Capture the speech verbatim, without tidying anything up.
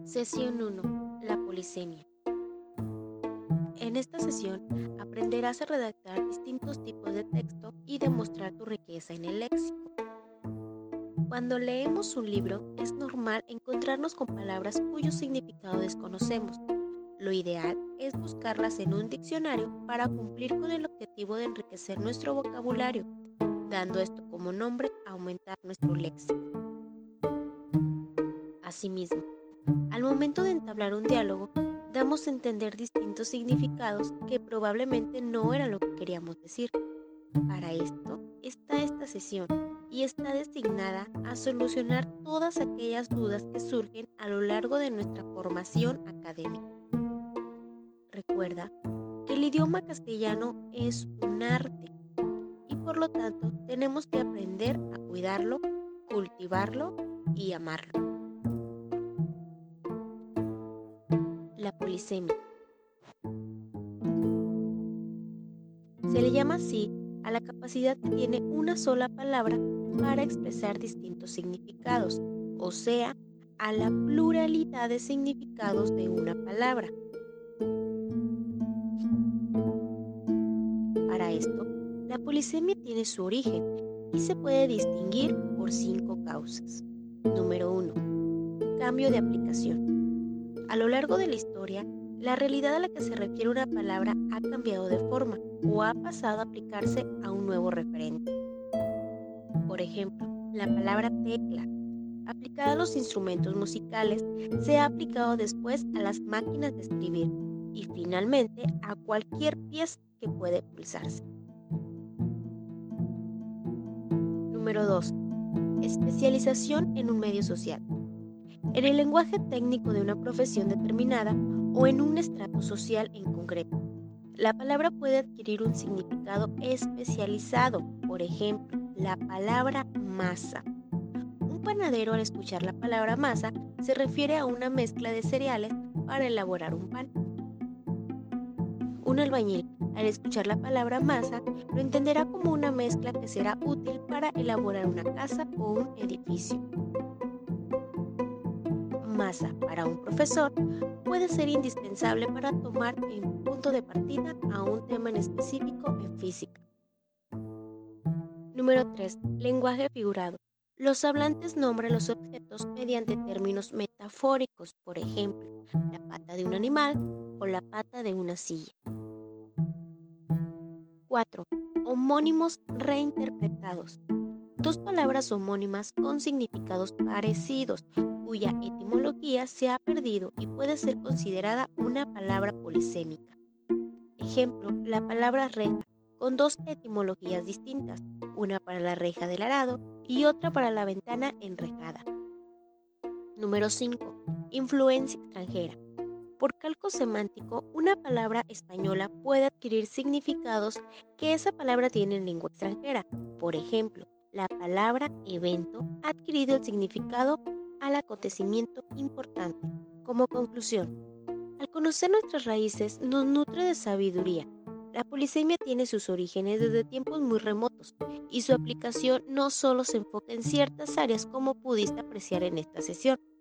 Sesión uno. La polisemia. En esta sesión aprenderás a redactar distintos tipos de texto y demostrar tu riqueza en el léxico. Cuando leemos un libro, es normal encontrarnos con palabras cuyo significado desconocemos. Lo ideal es buscarlas en un diccionario para cumplir con el objetivo de enriquecer nuestro vocabulario, dando esto como nombre aumentar nuestro léxico. Asimismo, al momento de entablar un diálogo, damos a entender distintos significados que probablemente no era lo que queríamos decir. Para esto está esta sesión y está designada a solucionar todas aquellas dudas que surgen a lo largo de nuestra formación académica. Recuerda que el idioma castellano es un arte y por lo tanto tenemos que aprender a cuidarlo, cultivarlo y amarlo. La polisemia. Se le llama así a la capacidad que tiene una sola palabra para expresar distintos significados, o sea, a la pluralidad de significados de una palabra. Para esto, la polisemia tiene su origen y se puede distinguir por cinco causas. Número uno. Cambio de aplicación. A lo largo de la historia, la realidad a la que se refiere una palabra ha cambiado de forma o ha pasado a aplicarse a un nuevo referente. Por ejemplo, la palabra tecla, aplicada a los instrumentos musicales, se ha aplicado después a las máquinas de escribir y finalmente a cualquier pieza que puede pulsarse. Número dos. Especialización en un medio social. En el lenguaje técnico de una profesión determinada o en un estrato social en concreto, la palabra puede adquirir un significado especializado. Por ejemplo, la palabra masa. Un panadero, al escuchar la palabra masa, se refiere a una mezcla de cereales para elaborar un pan. Un albañil, al escuchar la palabra masa, lo entenderá como una mezcla que será útil para elaborar una casa o un edificio. Masa para un profesor puede ser indispensable para tomar en punto de partida a un tema en específico en física. Número tres. Lenguaje figurado. Los hablantes nombran los objetos mediante términos metafóricos, por ejemplo, la pata de un animal o la pata de una silla. cuatro. Homónimos reinterpretados. Dos palabras homónimas con significados parecidos, cuya etimología se ha perdido y puede ser considerada una palabra polisémica. Ejemplo, la palabra reja, con dos etimologías distintas, una para la reja del arado y otra para la ventana enrejada. Número cinco. Influencia extranjera. Por calco semántico, una palabra española puede adquirir significados que esa palabra tiene en lengua extranjera. Por ejemplo, la palabra evento ha adquirido el significado al acontecimiento importante. Como conclusión, al conocer nuestras raíces nos nutre de sabiduría. La polisemia tiene sus orígenes desde tiempos muy remotos y su aplicación no solo se enfoca en ciertas áreas como pudiste apreciar en esta sesión,